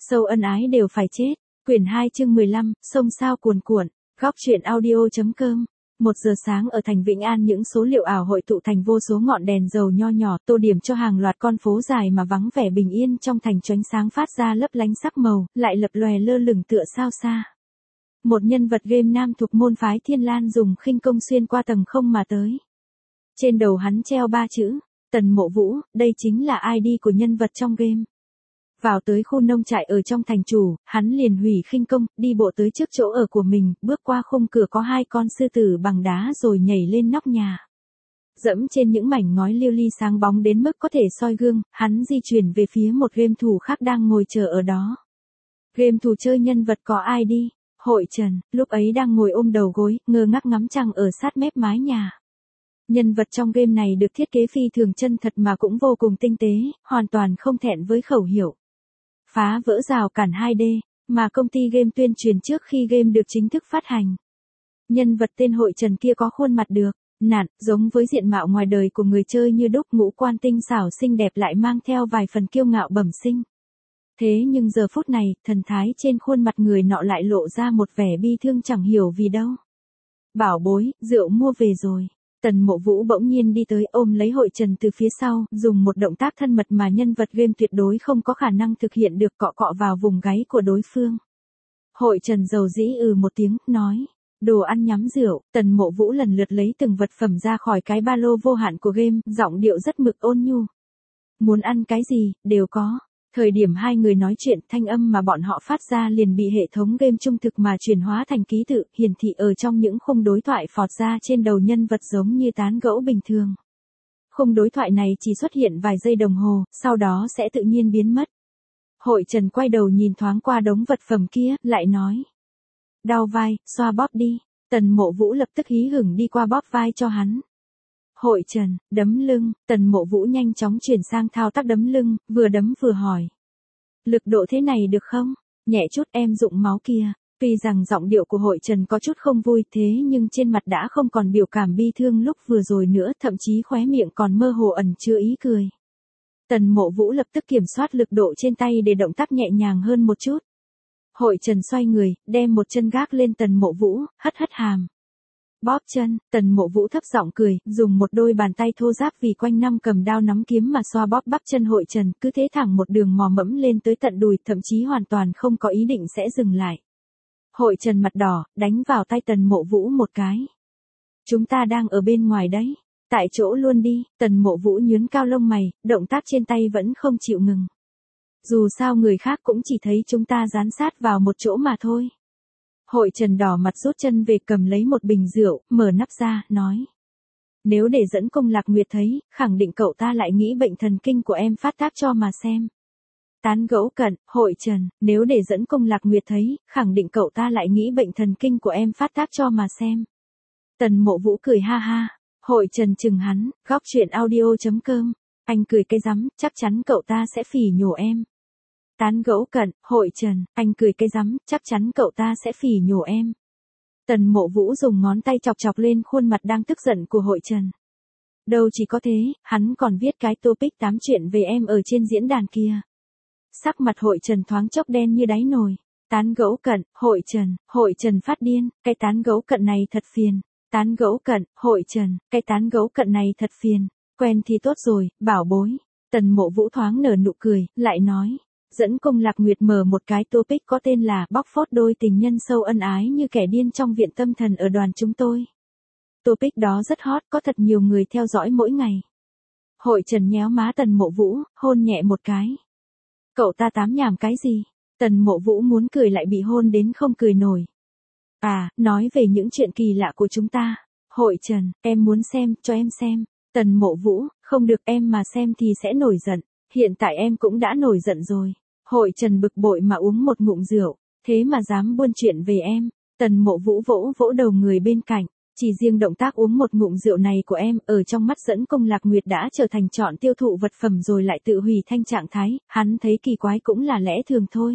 Sâu ân ái đều phải chết. Quyển 2 chương 15, sông sao cuồn cuộn. Góc truyện audio.com. 1 giờ sáng ở thành Vĩnh An, những số liệu ảo hội tụ thành vô số ngọn đèn dầu nho nhỏ, tô điểm cho hàng loạt con phố dài mà vắng vẻ bình yên trong thành chónh sáng phát ra lấp lánh sắc màu, lại lập lòe lơ lửng tựa sao xa. Một nhân vật game nam thuộc môn phái Thiên Lan dùng khinh công xuyên qua tầng không mà tới. Trên đầu hắn treo 3 chữ, Tần Mộ Vũ, đây chính là ID của nhân vật trong game. Vào tới khu nông trại ở trong thành chủ, hắn liền hủy khinh công, đi bộ tới trước chỗ ở của mình, bước qua khung cửa có 2 con sư tử bằng đá rồi nhảy lên nóc nhà. Dẫm trên những mảnh ngói liêu ly sáng bóng đến mức có thể soi gương, hắn di chuyển về phía một game thủ khác đang ngồi chờ ở đó. Game thủ chơi nhân vật có ID, Hội Trần, lúc ấy đang ngồi ôm đầu gối, ngơ ngác ngắm trăng ở sát mép mái nhà. Nhân vật trong game này được thiết kế phi thường chân thật mà cũng vô cùng tinh tế, hoàn toàn không thẹn với khẩu hiệu phá vỡ rào cản 2D, mà công ty game tuyên truyền trước khi game được chính thức phát hành. Nhân vật tên Hội Trần kia có khuôn mặt được nặn, giống với diện mạo ngoài đời của người chơi như đúc, ngũ quan tinh xảo xinh đẹp lại mang theo vài phần kiêu ngạo bẩm sinh. Thế nhưng giờ phút này, thần thái trên khuôn mặt người nọ lại lộ ra một vẻ bi thương chẳng hiểu vì đâu. Bảo bối, rượu mua về rồi. Tần Mộ Vũ bỗng nhiên đi tới ôm lấy Hội Trần từ phía sau, dùng một động tác thân mật mà nhân vật game tuyệt đối không có khả năng thực hiện được, cọ cọ vào vùng gáy của đối phương. Hội Trần dầu dĩ một tiếng, nói, đồ ăn nhắm rượu. Tần Mộ Vũ lần lượt lấy từng vật phẩm ra khỏi cái ba lô vô hạn của game, giọng điệu rất mực ôn nhu. Muốn ăn cái gì, đều có. Thời điểm hai người nói chuyện, thanh âm mà bọn họ phát ra liền bị hệ thống game trung thực mà chuyển hóa thành ký tự, hiển thị ở trong những khung đối thoại phọt ra trên đầu nhân vật giống như tán gẫu bình thường. Khung đối thoại này chỉ xuất hiện vài giây đồng hồ, sau đó sẽ tự nhiên biến mất. Hội Trần quay đầu nhìn thoáng qua đống vật phẩm kia, lại nói. Đau vai, xoa bóp đi. Tần Mộ Vũ lập tức hí hửng đi qua bóp vai cho hắn. Hội Trần, đấm lưng. Tần Mộ Vũ nhanh chóng chuyển sang thao tác đấm lưng, vừa đấm vừa hỏi. Lực độ thế này được không? Nhẹ chút em rụng máu kia. Tuy rằng giọng điệu của Hội Trần có chút không vui thế nhưng trên mặt đã không còn biểu cảm bi thương lúc vừa rồi nữa, thậm chí khóe miệng còn mơ hồ ẩn chứa ý cười. Tần Mộ Vũ lập tức kiểm soát lực độ trên tay để động tác nhẹ nhàng hơn một chút. Hội Trần xoay người, đem một chân gác lên Tần Mộ Vũ, hất hất hàm. Bóp chân. Tần Mộ Vũ thấp giọng cười, dùng một đôi bàn tay thô ráp vì quanh năm cầm đao nắm kiếm mà xoa bóp bắp chân Hội Trần, cứ thế thẳng một đường mò mẫm lên tới tận đùi, thậm chí hoàn toàn không có ý định sẽ dừng lại. Hội Trần mặt đỏ, đánh vào tay Tần Mộ Vũ một cái. Chúng ta đang ở bên ngoài đấy. Tại chỗ luôn đi. Tần Mộ Vũ nhướng cao lông mày, động tác trên tay vẫn không chịu ngừng. Dù sao người khác cũng chỉ thấy chúng ta dán sát vào một chỗ mà thôi. Hội Trần đỏ mặt rút chân về, cầm lấy một bình rượu, mở nắp ra, nói. Nếu để dẫn Công Lạc Nguyệt thấy, khẳng định cậu ta lại nghĩ bệnh thần kinh của em phát tác cho mà xem. Tán gẫu cận. Hội Trần, nếu để dẫn Công Lạc Nguyệt thấy, khẳng định cậu ta lại nghĩ bệnh thần kinh của em phát tác cho mà xem. Tần Mộ Vũ cười ha ha. Hội Trần chừng hắn, góc truyện audio.com. Anh cười cái rắm, chắc chắn cậu ta sẽ phỉ nhổ em. Tán gẫu cận. Hội Trần, anh cười cái rắm, chắc chắn cậu ta sẽ phỉ nhổ em. Tần Mộ Vũ dùng ngón tay chọc chọc lên khuôn mặt đang tức giận của Hội Trần. Đâu chỉ có thế, hắn còn viết cái topic 8 chuyện về em ở trên diễn đàn kia. Sắc mặt Hội Trần thoáng chốc đen như đáy nồi. Tán gẫu cận. Hội Trần phát điên, cái tán gẫu cận này thật phiền. Tán gẫu cận. Hội Trần, cái tán gẫu cận này thật phiền. Quen thì tốt rồi, bảo bối. Tần Mộ Vũ thoáng nở nụ cười, lại nói. Dẫn Công Lạc Nguyệt mở một cái topic có tên là bóc phốt đôi tình nhân sâu ân ái như kẻ điên trong viện tâm thần ở đoàn chúng tôi. Topic đó rất hot, có thật nhiều người theo dõi mỗi ngày. Hội Trần nhéo má Tần Mộ Vũ, hôn nhẹ một cái. Cậu ta tám nhảm cái gì? Tần Mộ Vũ muốn cười lại bị hôn đến không cười nổi. À, nói về những chuyện kỳ lạ của chúng ta. Hội Trần, em muốn xem, cho em xem. Tần Mộ Vũ, không được, em mà xem thì sẽ nổi giận. Hiện tại em cũng đã nổi giận rồi. Hội Trần bực bội mà uống một ngụm rượu, thế mà dám buôn chuyện về em. Tần Mộ Vũ vỗ vỗ đầu người bên cạnh, chỉ riêng động tác uống một ngụm rượu này của em, ở trong mắt dẫn Công Lạc Nguyệt đã trở thành chọn tiêu thụ vật phẩm rồi lại tự hủy thanh trạng thái, hắn thấy kỳ quái cũng là lẽ thường thôi.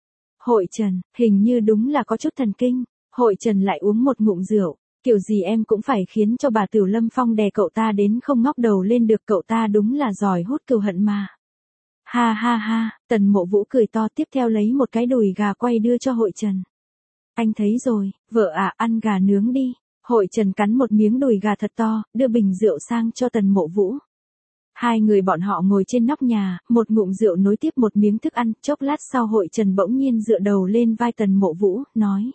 Hội Trần, hình như đúng là có chút thần kinh. Hội Trần lại uống một ngụm rượu, kiểu gì em cũng phải khiến cho bà Tiểu Lâm Phong đè cậu ta đến không ngóc đầu lên được, cậu ta đúng là giỏi hút cừu hận mà. Ha ha ha, Tần Mộ Vũ cười to tiếp theo lấy một cái đùi gà quay đưa cho Hội Trần. Anh thấy rồi, vợ à, ăn gà nướng đi. Hội Trần cắn một miếng đùi gà thật to, đưa bình rượu sang cho Tần Mộ Vũ. Hai người bọn họ ngồi trên nóc nhà, một ngụm rượu nối tiếp một miếng thức ăn, chốc lát sau Hội Trần bỗng nhiên dựa đầu lên vai Tần Mộ Vũ, nói.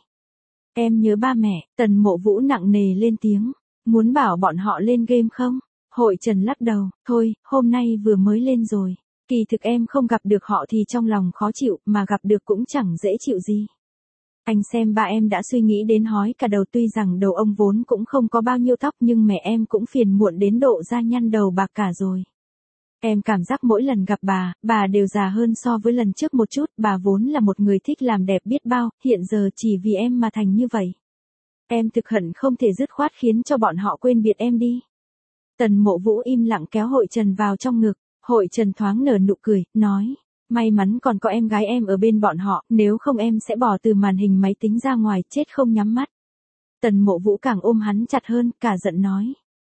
Em nhớ ba mẹ. Tần Mộ Vũ nặng nề lên tiếng. Muốn bảo bọn họ lên game không? Hội Trần lắc đầu, thôi, hôm nay vừa mới lên rồi. Kỳ thực em không gặp được họ thì trong lòng khó chịu, mà gặp được cũng chẳng dễ chịu gì. Anh xem ba em đã suy nghĩ đến hói cả đầu, tuy rằng đầu ông vốn cũng không có bao nhiêu tóc nhưng mẹ em cũng phiền muộn đến độ da nhăn đầu bạc cả rồi. Em cảm giác mỗi lần gặp bà đều già hơn so với lần trước một chút, bà vốn là một người thích làm đẹp biết bao, hiện giờ chỉ vì em mà thành như vậy. Em thực hận không thể dứt khoát khiến cho bọn họ quên biệt em đi. Tần Mộ Vũ im lặng kéo Hội Trần vào trong ngực, Hội Trần thoáng nở nụ cười, nói. May mắn còn có em gái em ở bên bọn họ, nếu không em sẽ bỏ từ màn hình máy tính ra ngoài, chết không nhắm mắt. Tần Mộ Vũ càng ôm hắn chặt hơn, cả giận nói.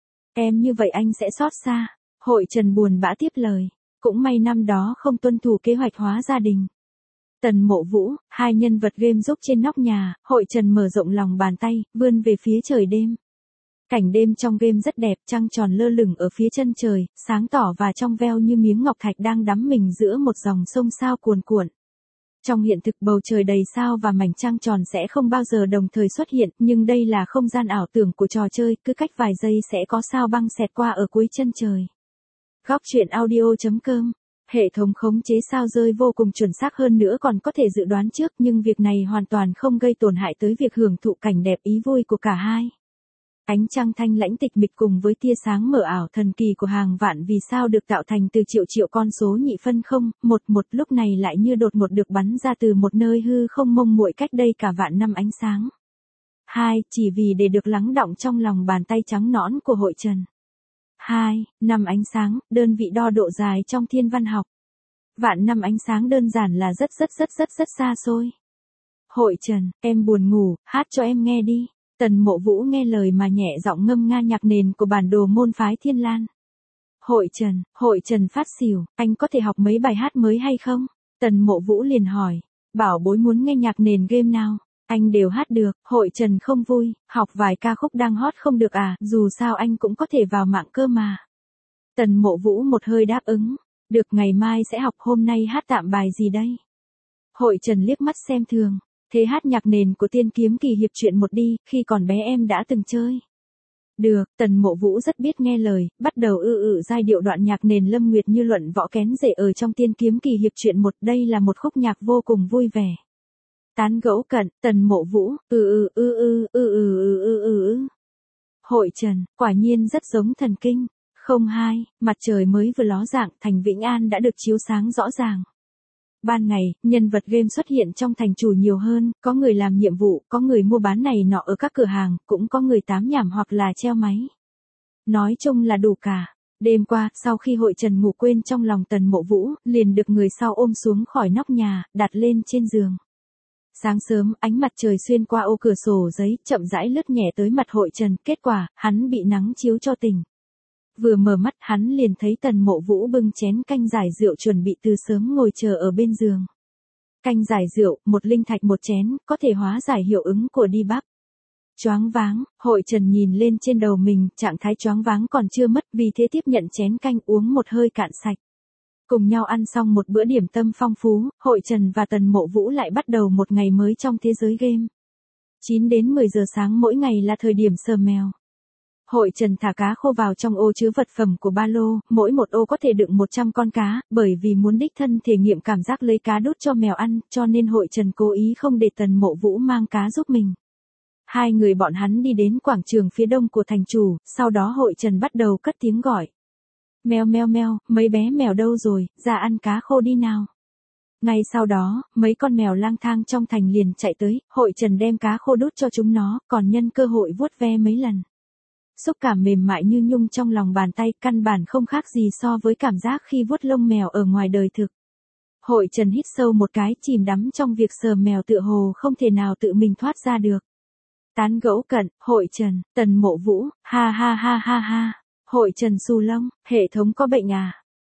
Em như vậy anh sẽ xót xa. Hội Trần buồn bã tiếp lời. Cũng may năm đó không tuân thủ kế hoạch hóa gia đình. Tần Mộ Vũ, hai nhân vật game giúp trên nóc nhà, Hội Trần mở rộng lòng bàn tay, vươn về phía trời đêm. Cảnh đêm trong game rất đẹp, trăng tròn lơ lửng ở phía chân trời, sáng tỏ và trong veo như miếng ngọc thạch đang đắm mình giữa một dòng sông sao cuồn cuộn. Trong hiện thực bầu trời đầy sao và mảnh trăng tròn sẽ không bao giờ đồng thời xuất hiện, nhưng đây là không gian ảo tưởng của trò chơi, cứ cách vài giây sẽ có sao băng xẹt qua ở cuối chân trời. Góc truyện audio.com. Hệ thống khống chế sao rơi vô cùng chuẩn xác, hơn nữa còn có thể dự đoán trước, nhưng việc này hoàn toàn không gây tổn hại tới việc hưởng thụ cảnh đẹp ý vui của cả hai. Ánh trăng thanh lãnh tịch mịch cùng với tia sáng mờ ảo thần kỳ của hàng vạn vì sao được tạo thành từ triệu triệu con số nhị phân không, một lúc này lại như đột ngột được bắn ra từ một nơi hư không mông muội cách đây cả vạn năm ánh sáng. Chỉ vì để được lắng đọng trong lòng bàn tay trắng nõn của Hội Trần. Năm ánh sáng, đơn vị đo độ dài trong thiên văn học. Vạn năm ánh sáng đơn giản là rất xa xôi. Hội Trần, em buồn ngủ, hát cho em nghe đi. Tần Mộ Vũ nghe lời mà nhẹ giọng ngâm nga nhạc nền của bản đồ môn phái Thiên Lan. Hội Trần phát xỉu, anh có thể học mấy bài hát mới hay không? Tần Mộ Vũ liền hỏi, bảo bối muốn nghe nhạc nền game nào? Anh đều hát được. Hội Trần không vui, học vài ca khúc đang hot không được à, dù sao anh cũng có thể vào mạng cơ mà. Tần Mộ Vũ một hơi đáp ứng, được, ngày mai sẽ học, hôm nay hát tạm bài gì đây? Hội Trần liếc mắt xem thường, thế hát nhạc nền của Tiên Kiếm Kỳ Hiệp truyện 1 đi, khi còn bé em đã từng chơi. Được, Tần Mộ Vũ rất biết nghe lời, bắt đầu giai điệu đoạn nhạc nền Lâm Nguyệt Như luận võ kén rể ở trong Tiên Kiếm Kỳ Hiệp truyện 1, đây là một khúc nhạc vô cùng vui vẻ. Tán gẫu cận, Tần Mộ Vũ, Hội Trần, quả nhiên rất giống thần kinh. Mặt trời mới vừa ló dạng, thành Vĩnh An đã được chiếu sáng rõ ràng. Ban ngày, nhân vật game xuất hiện trong thành chủ nhiều hơn, có người làm nhiệm vụ, có người mua bán này nọ ở các cửa hàng, cũng có người tám nhảm hoặc là treo máy. Nói chung là đủ cả. Đêm qua, sau khi Hội Trần ngủ quên trong lòng Tần Mộ Vũ, liền được người sau ôm xuống khỏi nóc nhà, đặt lên trên giường. Sáng sớm, ánh mặt trời xuyên qua ô cửa sổ giấy, chậm rãi lướt nhẹ tới mặt Hội Trần, kết quả, hắn bị nắng chiếu cho tỉnh. Vừa mở mắt, hắn liền thấy Tần Mộ Vũ bưng chén canh giải rượu chuẩn bị từ sớm ngồi chờ ở bên giường. Canh giải rượu, một linh thạch một chén, có thể hóa giải hiệu ứng của đi bắp. Choáng váng, Hội Trần nhìn lên trên đầu mình, trạng thái choáng váng còn chưa mất, vì thế tiếp nhận chén canh uống một hơi cạn sạch. Cùng nhau ăn xong một bữa điểm tâm phong phú, Hội Trần và Tần Mộ Vũ lại bắt đầu một ngày mới trong thế giới game. 9 đến 10 giờ sáng mỗi ngày là thời điểm sờ mèo. Hội Trần thả cá khô vào trong ô chứa vật phẩm của ba lô, mỗi một ô có thể đựng 100 con cá, bởi vì muốn đích thân thể nghiệm cảm giác lấy cá đút cho mèo ăn, cho nên Hội Trần cố ý không để Tần Mộ Vũ mang cá giúp mình. Hai người bọn hắn đi đến quảng trường phía đông của thành chủ, sau đó Hội Trần bắt đầu cất tiếng gọi. Mèo mèo mèo, mấy bé mèo đâu rồi, ra ăn cá khô đi nào. Ngay sau đó, mấy con mèo lang thang trong thành liền chạy tới, Hội Trần đem cá khô đút cho chúng nó, còn nhân cơ hội vuốt ve mấy lần. Xúc cảm mềm mại như nhung trong lòng bàn tay, căn bản không khác gì so với cảm giác khi vuốt lông mèo ở ngoài đời thực. Hội Trần hít sâu một cái, chìm đắm trong việc sờ mèo tựa hồ không thể nào tự mình thoát ra được. Tán gẫu cận, Hội Trần, Tần Mộ Vũ, ha. Hội Trần xù lông, hệ thống có bệnh à?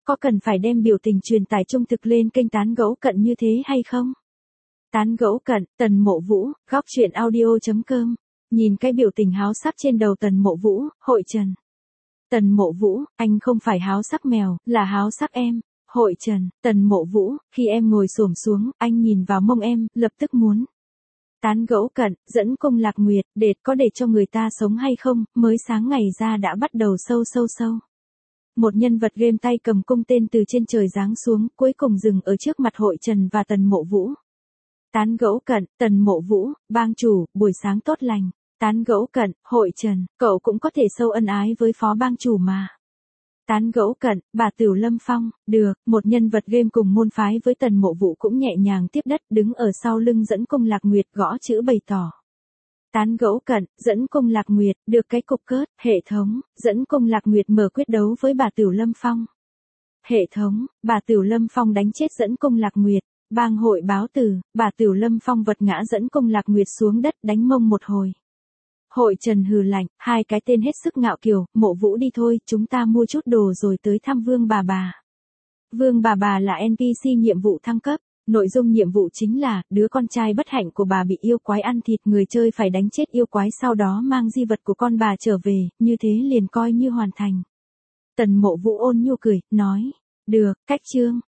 có cần phải đem biểu tình truyền tải trung thực lên kênh tán gẫu cận như thế hay không? Tán gẫu cận, Tần Mộ Vũ, góc truyện audio.com. Nhìn cái biểu tình háo sắc trên đầu Tần Mộ Vũ, hội trần. Tần Mộ Vũ, anh không phải háo sắc mèo, là háo sắc em. Hội trần, Tần Mộ Vũ, khi em ngồi xổm xuống, anh nhìn vào mông em, lập tức muốn. Tán gẫu cận, dẫn cung Lạc Nguyệt, đệt có để cho người ta sống hay không, mới sáng ngày ra đã bắt đầu sâu. Một nhân vật game tay cầm cung tên từ trên trời giáng xuống, cuối cùng dừng ở trước mặt Hội Trần và Tần Mộ Vũ. Tán gẫu cận, Tần Mộ Vũ, bang chủ, buổi sáng tốt lành. Tán gẫu cận, Hội Trần, cậu cũng có thể sâu ân ái với phó bang chủ mà. Tán gẫu cận, bà Tửu Lâm Phong, được, một nhân vật game cùng môn phái với Tần Mộ Vũ cũng nhẹ nhàng tiếp đất đứng ở sau lưng dẫn cung Lạc Nguyệt gõ chữ bày tỏ. Tán gẫu cận, dẫn cung Lạc Nguyệt, được cái cục cớt, hệ thống, dẫn cung Lạc Nguyệt mở quyết đấu với bà Tửu Lâm Phong. Hệ thống, bà Tửu Lâm Phong đánh chết dẫn cung Lạc Nguyệt, bang hội báo từ, bà Tửu Lâm Phong vật ngã dẫn cung Lạc Nguyệt xuống đất đánh mông một hồi. Hội Trần hừ lạnh, hai cái tên hết sức ngạo kiều, Mộ Vũ đi thôi, chúng ta mua chút đồ rồi tới thăm Vương bà bà. Vương bà bà là NPC nhiệm vụ thăng cấp, nội dung nhiệm vụ chính là, đứa con trai bất hạnh của bà bị yêu quái ăn thịt, người chơi phải đánh chết yêu quái sau đó mang di vật của con bà trở về, như thế liền coi như hoàn thành. Tần Mộ Vũ ôn nhu cười, nói, được, cách chương.